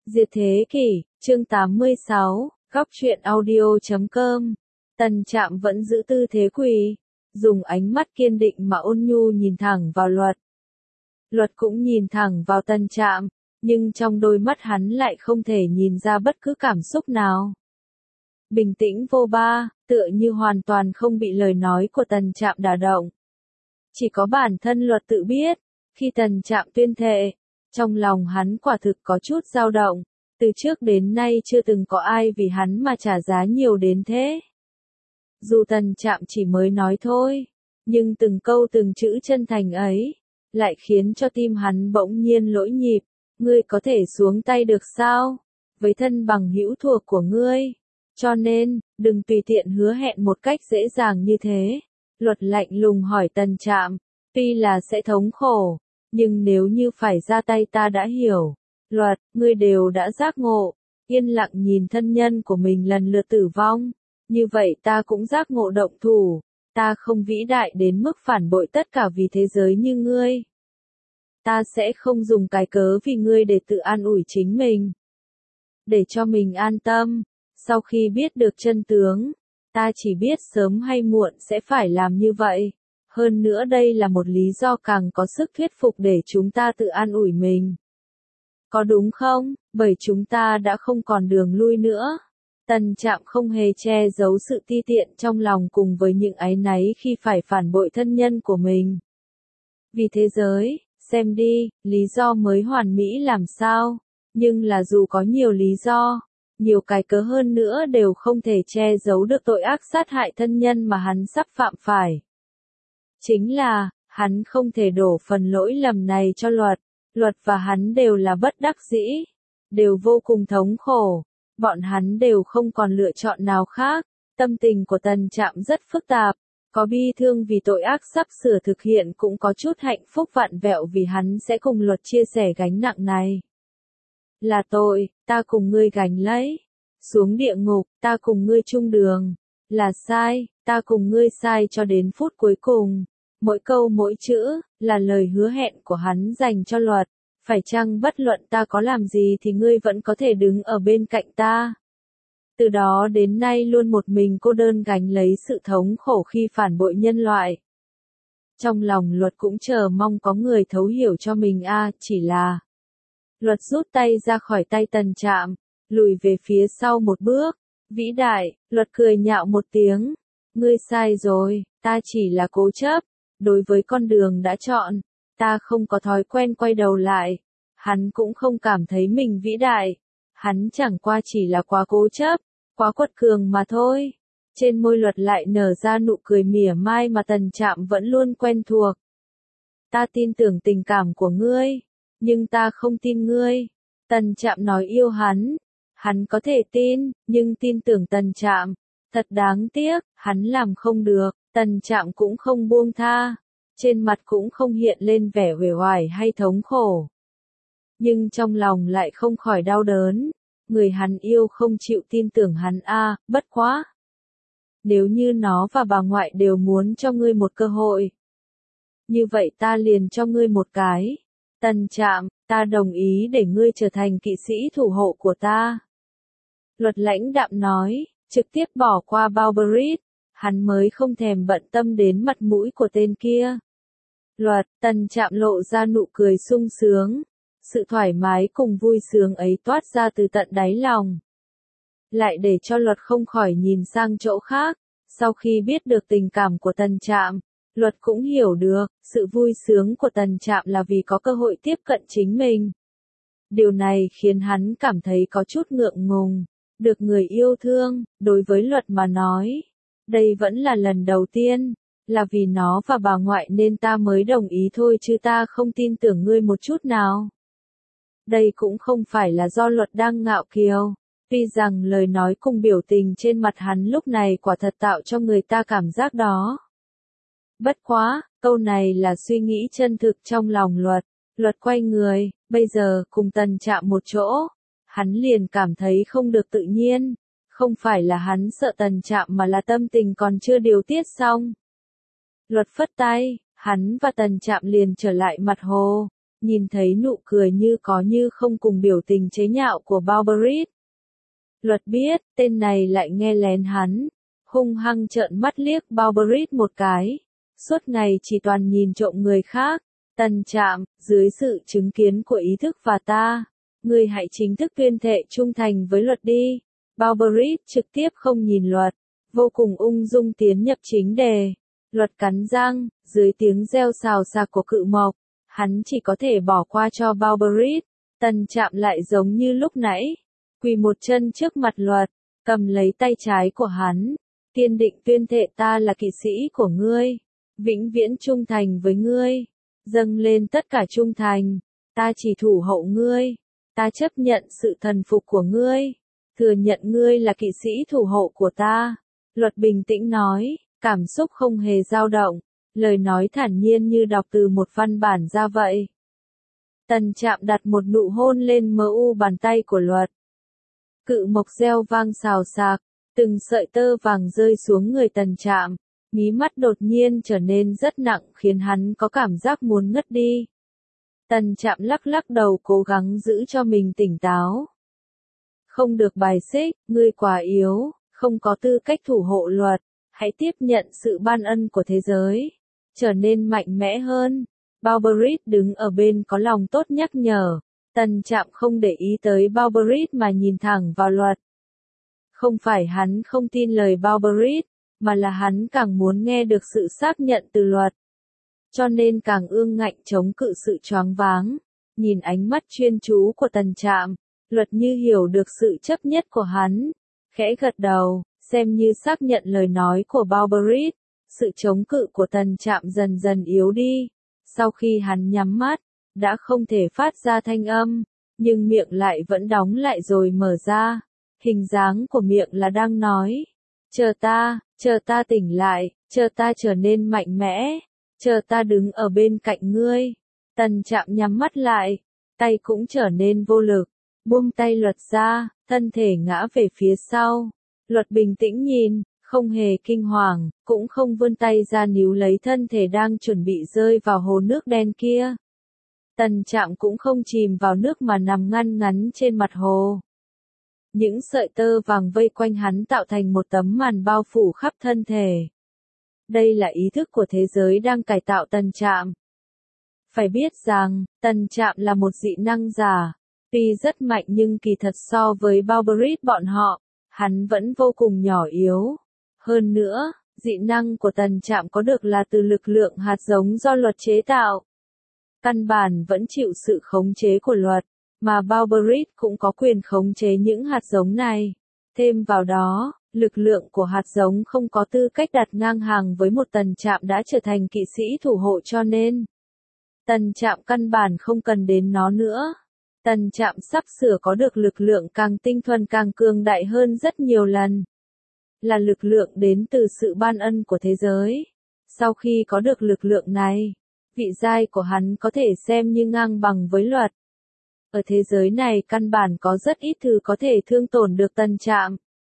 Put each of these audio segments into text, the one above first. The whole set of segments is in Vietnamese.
Diệt thế kỷ, chương 86, góc truyện audio.com. Tần Trạm vẫn giữ tư thế quỳ, dùng ánh mắt kiên định mà ôn nhu nhìn thẳng vào Luật. Luật cũng nhìn thẳng vào Tần Trạm, nhưng trong đôi mắt hắn lại không thể nhìn ra bất cứ cảm xúc nào. Bình tĩnh vô ba, tựa như hoàn toàn không bị lời nói của Tần Trạm đả động. Chỉ có bản thân Luật tự biết, khi Tần Trạm tuyên thệ, trong lòng hắn quả thực có chút dao động, từ trước đến nay chưa từng có ai vì hắn mà trả giá nhiều đến thế. Dù Tần Trạm chỉ mới nói thôi, nhưng từng câu từng chữ chân thành ấy, lại khiến cho tim hắn bỗng nhiên lỗi nhịp, ngươi có thể xuống tay được sao, với thân bằng hữu thuộc của ngươi, cho nên, đừng tùy tiện hứa hẹn một cách dễ dàng như thế. Luật lạnh lùng hỏi Tần Trạm, tuy là sẽ thống khổ, nhưng nếu như phải ra tay ta đã hiểu. Luật, ngươi đều đã giác ngộ, yên lặng nhìn thân nhân của mình lần lượt tử vong, như vậy ta cũng giác ngộ động thủ, ta không vĩ đại đến mức phản bội tất cả vì thế giới như ngươi. Ta sẽ không dùng cái cớ vì ngươi để tự an ủi chính mình, để cho mình an tâm. Sau khi biết được chân tướng, ta chỉ biết sớm hay muộn sẽ phải làm như vậy. Hơn nữa đây là một lý do càng có sức thuyết phục để chúng ta tự an ủi mình. Có đúng không? Bởi chúng ta đã không còn đường lui nữa. Tần Trạm không hề che giấu sự ti tiện trong lòng cùng với những áy náy khi phải phản bội thân nhân của mình. Vì thế giới, xem đi, lý do mới hoàn mỹ làm sao. Nhưng là dù có nhiều lý do, nhiều cái cớ hơn nữa đều không thể che giấu được tội ác sát hại thân nhân mà hắn sắp phạm phải. Chính là, hắn không thể đổ phần lỗi lầm này cho Luật. Luật và hắn đều là bất đắc dĩ, đều vô cùng thống khổ, bọn hắn đều không còn lựa chọn nào khác. Tâm tình của Tần Trạm rất phức tạp, có bi thương vì tội ác sắp sửa thực hiện, cũng có chút hạnh phúc vặn vẹo vì hắn sẽ cùng Luật chia sẻ gánh nặng này. Là tội, ta cùng ngươi gánh lấy. Xuống địa ngục, ta cùng ngươi chung đường. Là sai, ta cùng ngươi sai cho đến phút cuối cùng. Mỗi câu mỗi chữ, là lời hứa hẹn của hắn dành cho Luật. Phải chăng bất luận ta có làm gì thì ngươi vẫn có thể đứng ở bên cạnh ta. Từ đó đến nay luôn một mình cô đơn gánh lấy sự thống khổ khi phản bội nhân loại. Trong lòng Luật cũng chờ mong có người thấu hiểu cho mình chỉ là. Luật rút tay ra khỏi tay Tần Trạm, lùi về phía sau một bước. Vĩ đại, Luật cười nhạo một tiếng. Ngươi sai rồi, ta chỉ là cố chấp. Đối với con đường đã chọn, ta không có thói quen quay đầu lại. Hắn cũng không cảm thấy mình vĩ đại. Hắn chẳng qua chỉ là quá cố chấp, quá quật cường mà thôi. Trên môi Luật lại nở ra nụ cười mỉa mai mà Tần Trạm vẫn luôn quen thuộc. Ta tin tưởng tình cảm của ngươi, nhưng ta không tin ngươi. Tần Trạm nói yêu hắn. Hắn có thể tin, nhưng tin tưởng Tần Trạm. Thật đáng tiếc, hắn làm không được. Tần Trạm cũng không buông tha, trên mặt cũng không hiện lên vẻ uể oải hay thống khổ. Nhưng trong lòng lại không khỏi đau đớn, người hắn yêu không chịu tin tưởng hắn bất quá. Nếu như nó và bà ngoại đều muốn cho ngươi một cơ hội, như vậy ta liền cho ngươi một cái. Tần Trạm, ta đồng ý để ngươi trở thành kỵ sĩ thủ hộ của ta. Luật lãnh đạm nói, trực tiếp bỏ qua Barbarit. Hắn mới không thèm bận tâm đến mặt mũi của tên kia. Luật, Tần Trạm lộ ra nụ cười sung sướng. Sự thoải mái cùng vui sướng ấy toát ra từ tận đáy lòng. Lại để cho Luật không khỏi nhìn sang chỗ khác. Sau khi biết được tình cảm của Tần Trạm, Luật cũng hiểu được, sự vui sướng của Tần Trạm là vì có cơ hội tiếp cận chính mình. Điều này khiến hắn cảm thấy có chút ngượng ngùng. Được người yêu thương, đối với Luật mà nói. Đây vẫn là lần đầu tiên, là vì nó và bà ngoại nên ta mới đồng ý thôi chứ ta không tin tưởng ngươi một chút nào. Đây cũng không phải là do Luật đang ngạo kiều, tuy rằng lời nói cùng biểu tình trên mặt hắn lúc này quả thật tạo cho người ta cảm giác đó. Bất quá, câu này là suy nghĩ chân thực trong lòng Luật. Luật quay người, bây giờ cùng Tần Trạm một chỗ, hắn liền cảm thấy không được tự nhiên. Không phải là hắn sợ Tần Trạm mà là tâm tình còn chưa điều tiết xong. Luật phất tay, hắn và Tần Trạm liền trở lại mặt hồ. nhìn thấy nụ cười như có như không cùng biểu tình chế nhạo của Barbarit. Luật biết, tên này lại nghe lén hắn, hung hăng trợn mắt liếc Barbarit một cái, suốt ngày chỉ toàn nhìn trộm người khác. Tần Trạm, dưới sự chứng kiến của ý thức và ta, ngươi hãy chính thức tuyên thệ trung thành với luật đi. Barbarit trực tiếp không nhìn luật, vô cùng ung dung tiến nhập chính đề. Luật cắn răng, dưới tiếng reo xào xạc của cự mộc, hắn chỉ có thể bỏ qua cho Barbarit. Tần Trạm lại giống như lúc nãy, quỳ một chân trước mặt luật, cầm lấy tay trái của hắn, kiên định tuyên thệ ta là kỵ sĩ của ngươi, vĩnh viễn trung thành với ngươi, dâng lên tất cả trung thành, ta chỉ thủ hộ ngươi, ta chấp nhận sự thần phục của ngươi, thừa nhận ngươi là kỵ sĩ thủ hộ của ta. Luật bình tĩnh nói, cảm xúc không hề dao động, lời nói thản nhiên như đọc từ một văn bản ra vậy. Tần Trạm đặt một nụ hôn lên mu bàn tay của luật. Cự mộc reo vang xào xạc, từng sợi tơ vàng rơi xuống người Tần Trạm, mí mắt đột nhiên trở nên rất nặng khiến hắn có cảm giác muốn ngất đi. Tần Trạm lắc lắc đầu cố gắng giữ cho mình tỉnh táo. Không được bài xích, ngươi quá yếu, không có tư cách thủ hộ luật, hãy tiếp nhận sự ban ân của thế giới, trở nên mạnh mẽ hơn. Barbarit đứng ở bên có lòng tốt nhắc nhở. Tần Trạm không để ý tới Barbarit mà nhìn thẳng vào luật. Không phải hắn không tin lời Barbarit, mà là hắn càng muốn nghe được sự xác nhận từ luật. Cho nên càng ương ngạnh chống cự sự choáng váng. Nhìn ánh mắt chuyên chú của Tần Trạm, luật như hiểu được sự chấp nhất của hắn. Khẽ gật đầu, xem như xác nhận lời nói của Barbarit. Sự chống cự của Tần Trạm dần dần yếu đi. Sau khi hắn nhắm mắt, đã không thể phát ra thanh âm, nhưng miệng lại vẫn đóng lại rồi mở ra. Hình dáng của miệng là đang nói, chờ ta tỉnh lại, chờ ta trở nên mạnh mẽ, chờ ta đứng ở bên cạnh ngươi. Tần Trạm nhắm mắt lại, tay cũng trở nên vô lực, buông tay luật ra, thân thể ngã về phía sau. Luật bình tĩnh nhìn, không hề kinh hoàng, cũng không vươn tay ra níu lấy thân thể đang chuẩn bị rơi vào hồ nước đen kia. Tần Trạm cũng không chìm vào nước mà nằm ngăn ngắn trên mặt hồ. Những sợi tơ vàng vây quanh hắn tạo thành một tấm màn bao phủ khắp thân thể. Đây là ý thức của thế giới đang cải tạo Tần Trạm. Phải biết rằng, Tần Trạm là một dị năng giả. Tuy rất mạnh nhưng kỳ thật so với Barbarit bọn họ, hắn vẫn vô cùng nhỏ yếu. Hơn nữa, dị năng của Tần Trạm có được là từ lực lượng hạt giống do luật chế tạo. Căn bản vẫn chịu sự khống chế của luật, mà Barbarit cũng có quyền khống chế những hạt giống này. Thêm vào đó, lực lượng của hạt giống không có tư cách đặt ngang hàng với một Tần Trạm đã trở thành kỵ sĩ thủ hộ cho nên Tần Trạm căn bản không cần đến nó nữa. Tần Trạm sắp sửa có được lực lượng càng tinh thuần càng cường đại hơn rất nhiều lần. Là lực lượng đến từ sự ban ân của thế giới. Sau khi có được lực lượng này, vị giai của hắn có thể xem như ngang bằng với luật. Ở thế giới này căn bản có rất ít thứ có thể thương tổn được Tần Trạm.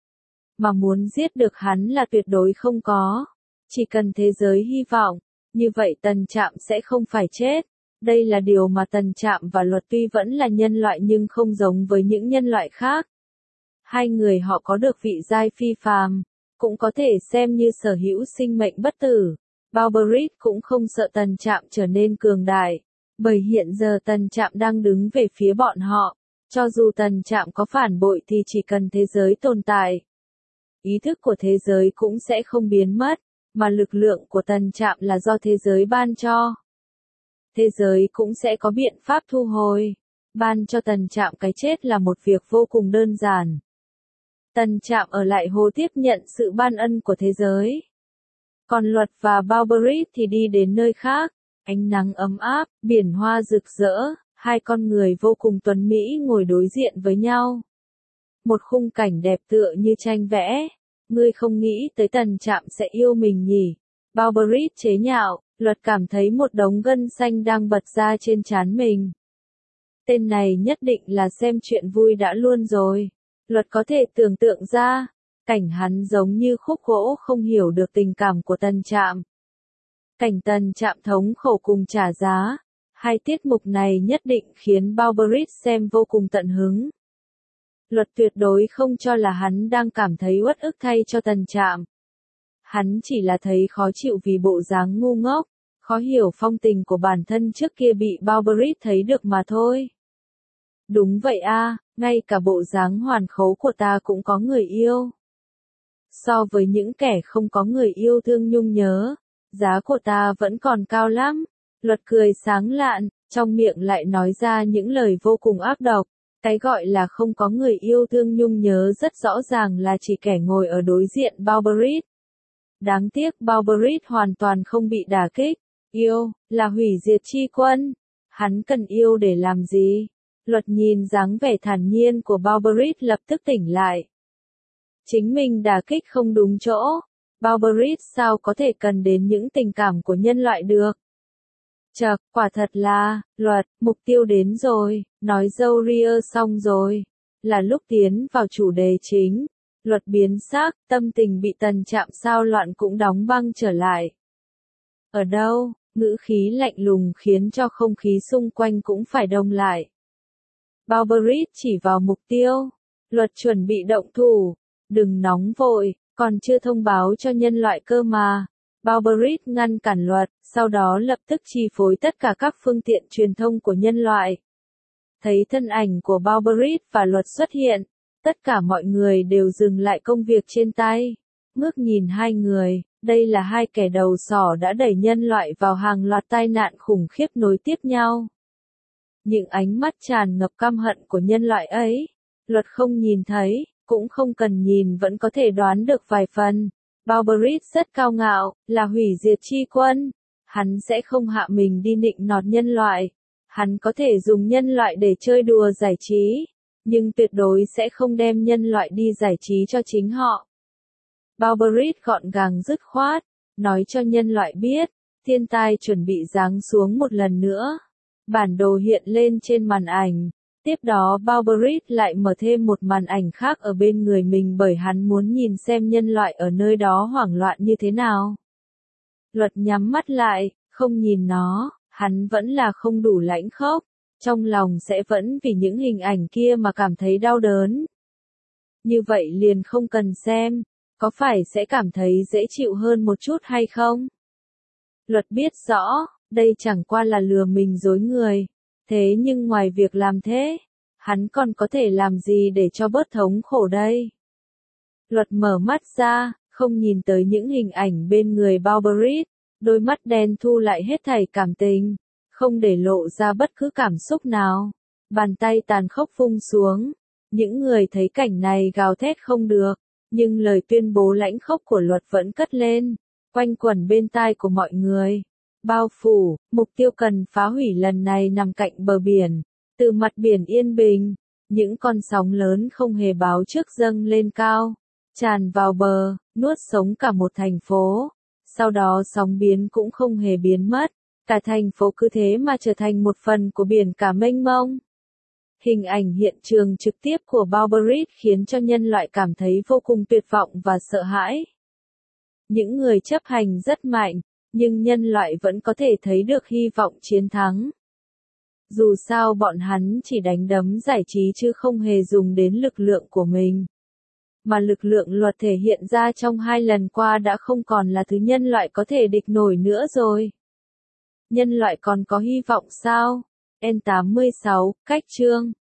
Mà muốn giết được hắn là tuyệt đối không có. Chỉ cần thế giới hy vọng, như vậy Tần Trạm sẽ không phải chết. Đây là điều mà Tần Trạm và luật tuy vẫn là nhân loại nhưng không giống với những nhân loại khác. Hai người họ có được vị giai phi phàm, cũng có thể xem như sở hữu sinh mệnh bất tử. Barbarit cũng không sợ Tần Trạm trở nên cường đại, bởi hiện giờ Tần Trạm đang đứng về phía bọn họ. Cho dù Tần Trạm có phản bội thì chỉ cần thế giới tồn tại, ý thức của thế giới cũng sẽ không biến mất, mà lực lượng của Tần Trạm là do thế giới ban cho. Thế giới cũng sẽ có biện pháp thu hồi. Ban cho Tần Trạm cái chết là một việc vô cùng đơn giản. Tần Trạm ở lại hồ tiếp nhận sự ban ân của thế giới. Còn luật và Barbarit thì đi đến nơi khác. Ánh nắng ấm áp, biển hoa rực rỡ, hai con người vô cùng tuấn mỹ ngồi đối diện với nhau. Một khung cảnh đẹp tựa như tranh vẽ. Ngươi không nghĩ tới Tần Trạm sẽ yêu mình nhỉ? Barbarit chế nhạo, luật cảm thấy một đống gân xanh đang bật ra trên trán mình. Tên này nhất định là xem chuyện vui đã luôn rồi. Luật có thể tưởng tượng ra, cảnh hắn giống như khúc gỗ không hiểu được tình cảm của Tần Trạm. Cảnh Tần Trạm thống khổ cùng trả giá, Hai tiết mục này nhất định khiến Barbarit xem vô cùng tận hứng. Luật tuyệt đối không cho là hắn đang cảm thấy uất ức thay cho Tần Trạm. Hắn chỉ là thấy khó chịu vì bộ dáng ngu ngốc, khó hiểu phong tình của bản thân trước kia bị Barbarit thấy được mà thôi. Đúng vậy a, ngay cả bộ dáng hoàn khố của ta cũng có người yêu. So với những kẻ không có người yêu thương nhung nhớ, giá của ta vẫn còn cao lắm. Luật cười sáng lạn, trong miệng lại nói ra những lời vô cùng ác độc. Cái gọi là không có người yêu thương nhung nhớ rất rõ ràng là chỉ kẻ ngồi ở đối diện Barbarit. Đáng tiếc Barbarit hoàn toàn không bị đả kích. Yêu, là hủy diệt chi quân. Hắn cần yêu để làm gì? Luật nhìn dáng vẻ thản nhiên của Barbarit lập tức tỉnh lại. Chính mình đả kích không đúng chỗ. Barbarit sao có thể cần đến những tình cảm của nhân loại được? Chậc, quả thật là, Luật, mục tiêu đến rồi, nói dâu ria xong rồi. Là lúc tiến vào chủ đề chính. Luật biến sắc, tâm tình bị Tần Trạm sao loạn cũng đóng băng trở lại. Ở đâu, ngữ khí lạnh lùng khiến cho không khí xung quanh cũng phải đông lại. Barbarit chỉ vào mục tiêu. Luật chuẩn bị động thủ. Đừng nóng vội, còn chưa thông báo cho nhân loại cơ mà. Barbarit ngăn cản Luật, sau đó lập tức chi phối tất cả các phương tiện truyền thông của nhân loại. Thấy thân ảnh của Barbarit và Luật xuất hiện, tất cả mọi người đều dừng lại công việc trên tay. Ngước nhìn hai người, đây là hai kẻ đầu sỏ đã đẩy nhân loại vào hàng loạt tai nạn khủng khiếp nối tiếp nhau. Những ánh mắt tràn ngập căm hận của nhân loại ấy, Luật không nhìn thấy, cũng không cần nhìn vẫn có thể đoán được vài phần. Barbarit rất cao ngạo, là hủy diệt chi quân. Hắn sẽ không hạ mình đi nịnh nọt nhân loại. Hắn có thể dùng nhân loại để chơi đùa giải trí, nhưng tuyệt đối sẽ không đem nhân loại đi giải trí cho chính họ. Barbarit gọn gàng dứt khoát, nói cho nhân loại biết, thiên tai chuẩn bị giáng xuống một lần nữa. Bản đồ hiện lên trên màn ảnh. Tiếp đó Barbarit lại mở thêm một màn ảnh khác ở bên người mình bởi hắn muốn nhìn xem nhân loại ở nơi đó hoảng loạn như thế nào. Luật nhắm mắt lại, không nhìn nó, hắn vẫn là không đủ lãnh khốc, trong lòng sẽ vẫn vì những hình ảnh kia mà cảm thấy đau đớn. Như vậy liền không cần xem, có phải sẽ cảm thấy dễ chịu hơn một chút hay không? Luật biết rõ, đây chẳng qua là lừa mình dối người. Thế nhưng ngoài việc làm thế, hắn còn có thể làm gì để cho bớt thống khổ đây? Luật mở mắt ra, không nhìn tới những hình ảnh bên người Barbarit, đôi mắt đen thu lại hết thảy cảm tình, không để lộ ra bất cứ cảm xúc nào. Bàn tay tàn khốc vung xuống, những người thấy cảnh này gào thét không được, nhưng lời tuyên bố lãnh khốc của Luật vẫn cất lên, quanh quẩn bên tai của mọi người. Bao phủ, mục tiêu cần phá hủy lần này nằm cạnh bờ biển, từ mặt biển yên bình, những con sóng lớn không hề báo trước dâng lên cao, tràn vào bờ, nuốt sống cả một thành phố, sau đó sóng biến cũng không hề biến mất, cả thành phố cứ thế mà trở thành một phần của biển cả mênh mông. Hình ảnh hiện trường trực tiếp của Barbarit khiến cho nhân loại cảm thấy vô cùng tuyệt vọng và sợ hãi. Những người chấp hành rất mạnh, nhưng nhân loại vẫn có thể thấy được hy vọng chiến thắng. Dù sao bọn hắn chỉ đánh đấm giải trí chứ không hề dùng đến lực lượng của mình. Mà lực lượng Luật thể hiện ra trong 2 lần qua đã không còn là thứ nhân loại có thể địch nổi nữa rồi. Nhân loại còn có hy vọng sao? N86, cách chương